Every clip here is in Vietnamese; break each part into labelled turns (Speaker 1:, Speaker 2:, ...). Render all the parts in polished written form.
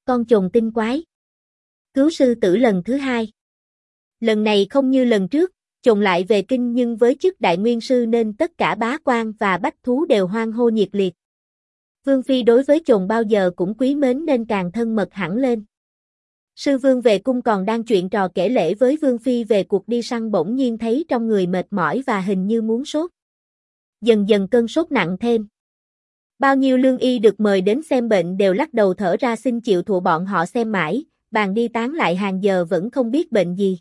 Speaker 1: con chồn tinh quái. Cứu sư tử lần thứ hai. Lần này không như lần trước, chồn lại về kinh nhưng với chức đại nguyên sư nên tất cả bá quan và bách thú đều hoan hô nhiệt liệt. Vương Phi đối với chồn bao giờ cũng quý mến nên càng thân mật hẳn lên. Sư Vương về cung còn đang chuyện trò kể lể với Vương Phi về cuộc đi săn bỗng nhiên thấy trong người mệt mỏi và hình như muốn sốt. Dần dần cơn sốt nặng thêm. Bao nhiêu lương y được mời đến xem bệnh đều lắc đầu thở ra xin chịu thụ bọn họ xem mãi, bàn đi tán lại hàng giờ vẫn không biết bệnh gì.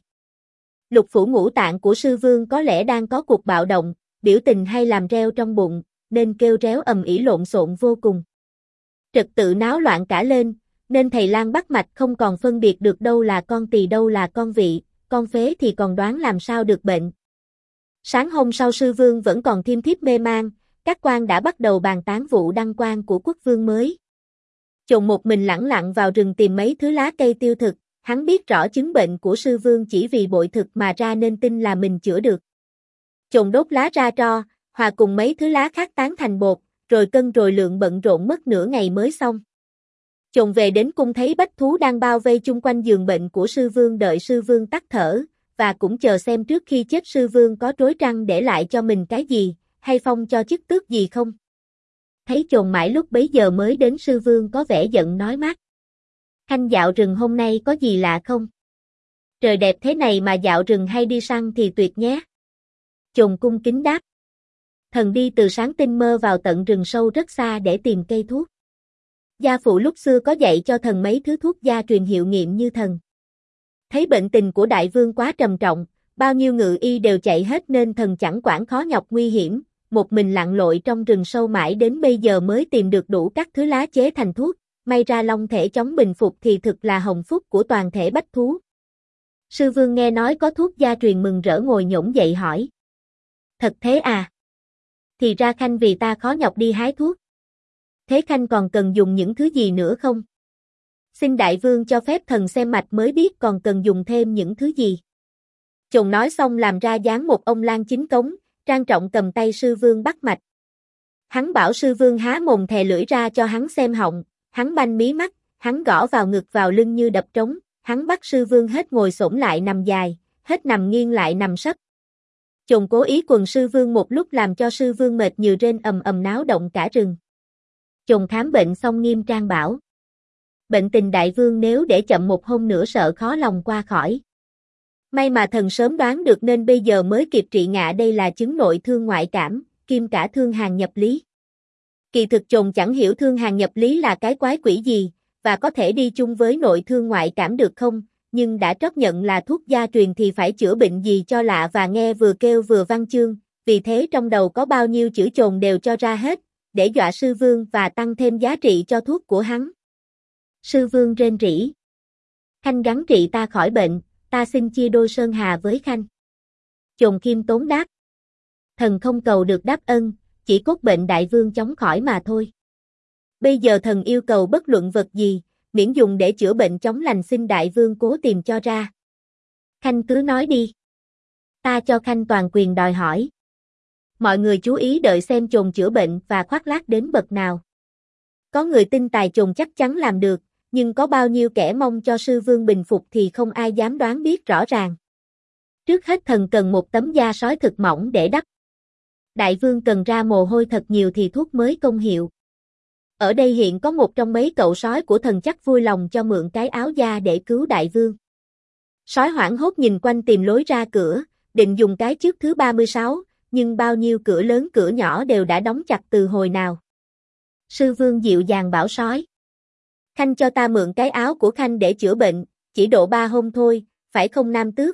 Speaker 1: Lục phủ ngũ tạng của sư Vương có lẽ đang có cuộc bạo động, biểu tình hay làm reo trong bụng, nên kêu réo ầm ĩ lộn xộn vô cùng. Trật tự náo loạn cả lên, nên thầy lang bắt mạch không còn phân biệt được đâu là con tỳ đâu là con vị, con phế thì còn đoán làm sao được bệnh. Sáng hôm sau sư Vương vẫn còn thiêm thiếp mê man, các quan đã bắt đầu bàn tán vụ đăng quang của quốc vương mới. Chồn một mình lẳng lặng vào rừng tìm mấy thứ lá cây tiêu thực, hắn biết rõ chứng bệnh của sư Vương chỉ vì bội thực mà ra nên tin là mình chữa được. Chồn đốt lá ra tro, hòa cùng mấy thứ lá khác tán thành bột, rồi cân rồi lượng bận rộn mất nửa ngày mới xong. Chồn về đến cung thấy bách thú đang bao vây chung quanh giường bệnh của sư Vương đợi sư Vương tắt thở, và cũng chờ xem trước khi chết sư Vương có trối trăng để lại cho mình cái gì, hay phong cho chức tước gì không. Thấy chồn mãi lúc bấy giờ mới đến sư Vương có vẻ giận nói mát. Khanh dạo rừng hôm nay có gì lạ không? Trời đẹp thế này mà dạo rừng hay đi săn thì tuyệt nhé. Chồn cung kính đáp. Thần đi từ sáng tinh mơ vào tận rừng sâu rất xa để tìm cây thuốc. Gia phụ lúc xưa có dạy cho thần mấy thứ thuốc gia truyền hiệu nghiệm như thần. Thấy bệnh tình của đại vương quá trầm trọng, bao nhiêu ngự y đều chạy hết nên thần chẳng quản khó nhọc nguy hiểm, một mình lặn lội trong rừng sâu mãi đến bây giờ mới tìm được đủ các thứ lá chế thành thuốc, may ra long thể chống bình phục thì thực là hồng phúc của toàn thể bách thú. Sư Vương nghe nói có thuốc gia truyền mừng rỡ ngồi nhổm dậy hỏi. Thật thế à? Thì ra Khanh vì ta khó nhọc đi hái thuốc. Thế Khanh còn cần dùng những thứ gì nữa không? Xin đại vương cho phép thần xem mạch mới biết còn cần dùng thêm những thứ gì. Chồn nói xong làm ra dáng một ông lang chính cống, trang trọng cầm tay sư Vương bắt mạch. Hắn bảo sư Vương há mồm thè lưỡi ra cho hắn xem họng, hắn banh mí mắt, hắn gõ vào ngực vào lưng như đập trống, hắn bắt sư Vương hết ngồi xổm lại nằm dài, hết nằm nghiêng lại nằm sấp. Chồn cố ý quần sư Vương một lúc làm cho sư Vương mệt như rên ầm ầm náo động cả rừng. Chồn khám bệnh xong nghiêm trang bảo. Bệnh tình đại vương nếu để chậm một hôm nữa sợ khó lòng qua khỏi. May mà thần sớm đoán được nên bây giờ mới kịp trị ngạ đây là chứng nội thương ngoại cảm, kim cả thương hàn nhập lý. Kỳ thực chồn chẳng hiểu thương hàn nhập lý là cái quái quỷ gì, và có thể đi chung với nội thương ngoại cảm được không, nhưng đã chấp nhận là thuốc gia truyền thì phải chữa bệnh gì cho lạ và nghe vừa kêu vừa văn chương, vì thế trong đầu có bao nhiêu chữ chồn đều cho ra hết, để dọa sư Vương và tăng thêm giá trị cho thuốc của hắn. Sư Vương rên rỉ. Khanh gắng trị ta khỏi bệnh, ta xin chia đôi sơn hà với Khanh. Chồn khiêm tốn đáp. Thần không cầu được đáp ân, chỉ cốt bệnh đại vương chóng khỏi mà thôi. Bây giờ thần yêu cầu bất luận vật gì, miễn dùng để chữa bệnh chóng lành xin đại vương cố tìm cho ra. Khanh cứ nói đi. Ta cho Khanh toàn quyền đòi hỏi. Mọi người chú ý đợi xem chồn chữa bệnh và khoác lác đến bậc nào. Có người tin tài chồn chắc chắn làm được, nhưng có bao nhiêu kẻ mong cho sư Vương bình phục thì không ai dám đoán biết rõ ràng. Trước hết thần cần một tấm da sói thực mỏng để đắp. Đại vương cần ra mồ hôi thật nhiều thì thuốc mới công hiệu. Ở đây hiện có một trong mấy cậu sói của thần chắc vui lòng cho mượn cái áo da để cứu đại vương. Sói hoảng hốt nhìn quanh tìm lối ra cửa, định dùng cái trước thứ 36, nhưng bao nhiêu cửa lớn cửa nhỏ đều đã đóng chặt từ hồi nào. Sư Vương dịu dàng bảo sói. Khanh cho ta mượn cái áo của Khanh để chữa bệnh, chỉ độ 3 hôm thôi, phải không nam tước?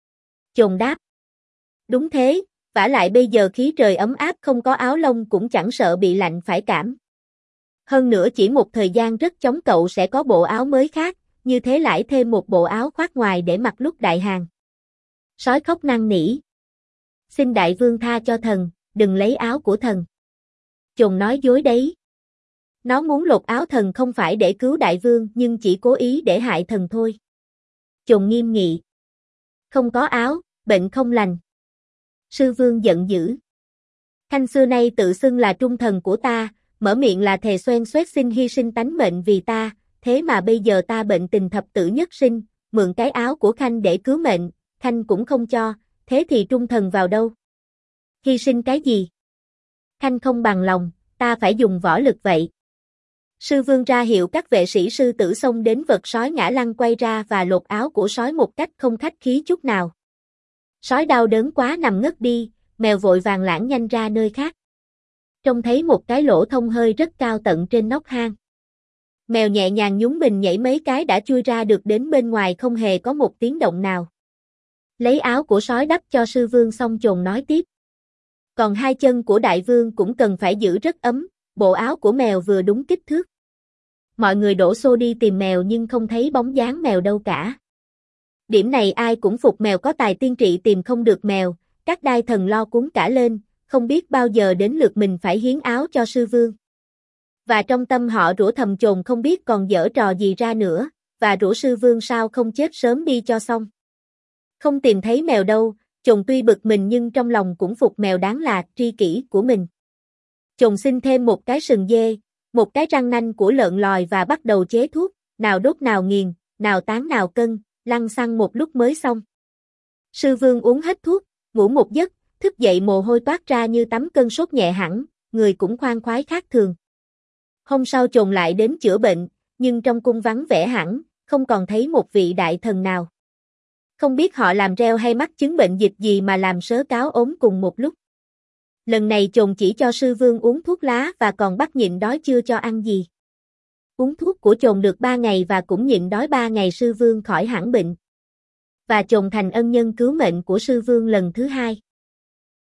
Speaker 1: Chồn đáp. Đúng thế, vả lại bây giờ khí trời ấm áp không có áo lông cũng chẳng sợ bị lạnh phải cảm. Hơn nữa chỉ một thời gian rất chóng cậu sẽ có bộ áo mới khác, như thế lại thêm một bộ áo khoác ngoài để mặc lúc đại hàng. Sói khóc năn nỉ. Xin đại vương tha cho thần, đừng lấy áo của thần. Chồn nói dối đấy. Nó muốn lột áo thần không phải để cứu đại vương nhưng chỉ cố ý để hại thần thôi. Chồn nghiêm nghị. Không có áo, bệnh không lành. Sư Vương giận dữ. Khanh xưa nay tự xưng là trung thần của ta, mở miệng là thề xoen xoét xin hy sinh tánh mệnh vì ta, thế mà bây giờ ta bệnh tình thập tử nhất sinh, mượn cái áo của Khanh để cứu mệnh, Khanh cũng không cho, thế thì trung thần vào đâu? Hy sinh cái gì? Khanh không bằng lòng, ta phải dùng võ lực vậy. Sư vương ra hiệu các vệ sĩ sư tử xông đến vật sói ngã lăn quay ra và lột áo của sói một cách không khách khí chút nào. Sói đau đớn quá nằm ngất đi, mèo vội vàng lãng nhanh ra nơi khác. Trông thấy một cái lỗ thông hơi rất cao tận trên nóc hang. Mèo nhẹ nhàng nhún mình nhảy mấy cái đã chui ra được đến bên ngoài không hề có một tiếng động nào. Lấy áo của sói đắp cho sư vương xong chồn nói tiếp. Còn hai chân của đại vương cũng cần phải giữ rất ấm, bộ áo của mèo vừa đúng kích thước. Mọi người đổ xô đi tìm mèo nhưng không thấy bóng dáng mèo đâu cả. Điểm này ai cũng phục mèo có tài tiên trị tìm không được mèo, các đai thần lo cuống cả lên, không biết bao giờ đến lượt mình phải hiến áo cho sư vương. Và trong tâm họ rủa thầm chồn không biết còn giở trò gì ra nữa, và rủa sư vương sao không chết sớm đi cho xong. Không tìm thấy mèo đâu, chồn tuy bực mình nhưng trong lòng cũng phục mèo đáng là tri kỷ của mình. Chồn xin thêm một cái sừng dê, một cái răng nanh của lợn lòi và bắt đầu chế thuốc, nào đốt nào nghiền, nào tán nào cân, lăn xăng một lúc mới xong. Sư vương uống hết thuốc, ngủ một giấc, thức dậy mồ hôi toát ra như tắm cơn sốt nhẹ hẳn, người cũng khoan khoái khác thường. Hôm sau chồn lại đến chữa bệnh, nhưng trong cung vắng vẻ hẳn, không còn thấy một vị đại thần nào. Không biết họ làm reo hay mắc chứng bệnh dịch gì mà làm sớ cáo ốm cùng một lúc. Lần này chồn chỉ cho sư vương uống thuốc lá và còn bắt nhịn đói chưa cho ăn gì. Uống thuốc của chồn được 3 ngày và cũng nhịn đói 3 ngày sư vương khỏi hẳn bệnh. Và chồn thành ân nhân cứu mệnh của sư vương lần thứ 2.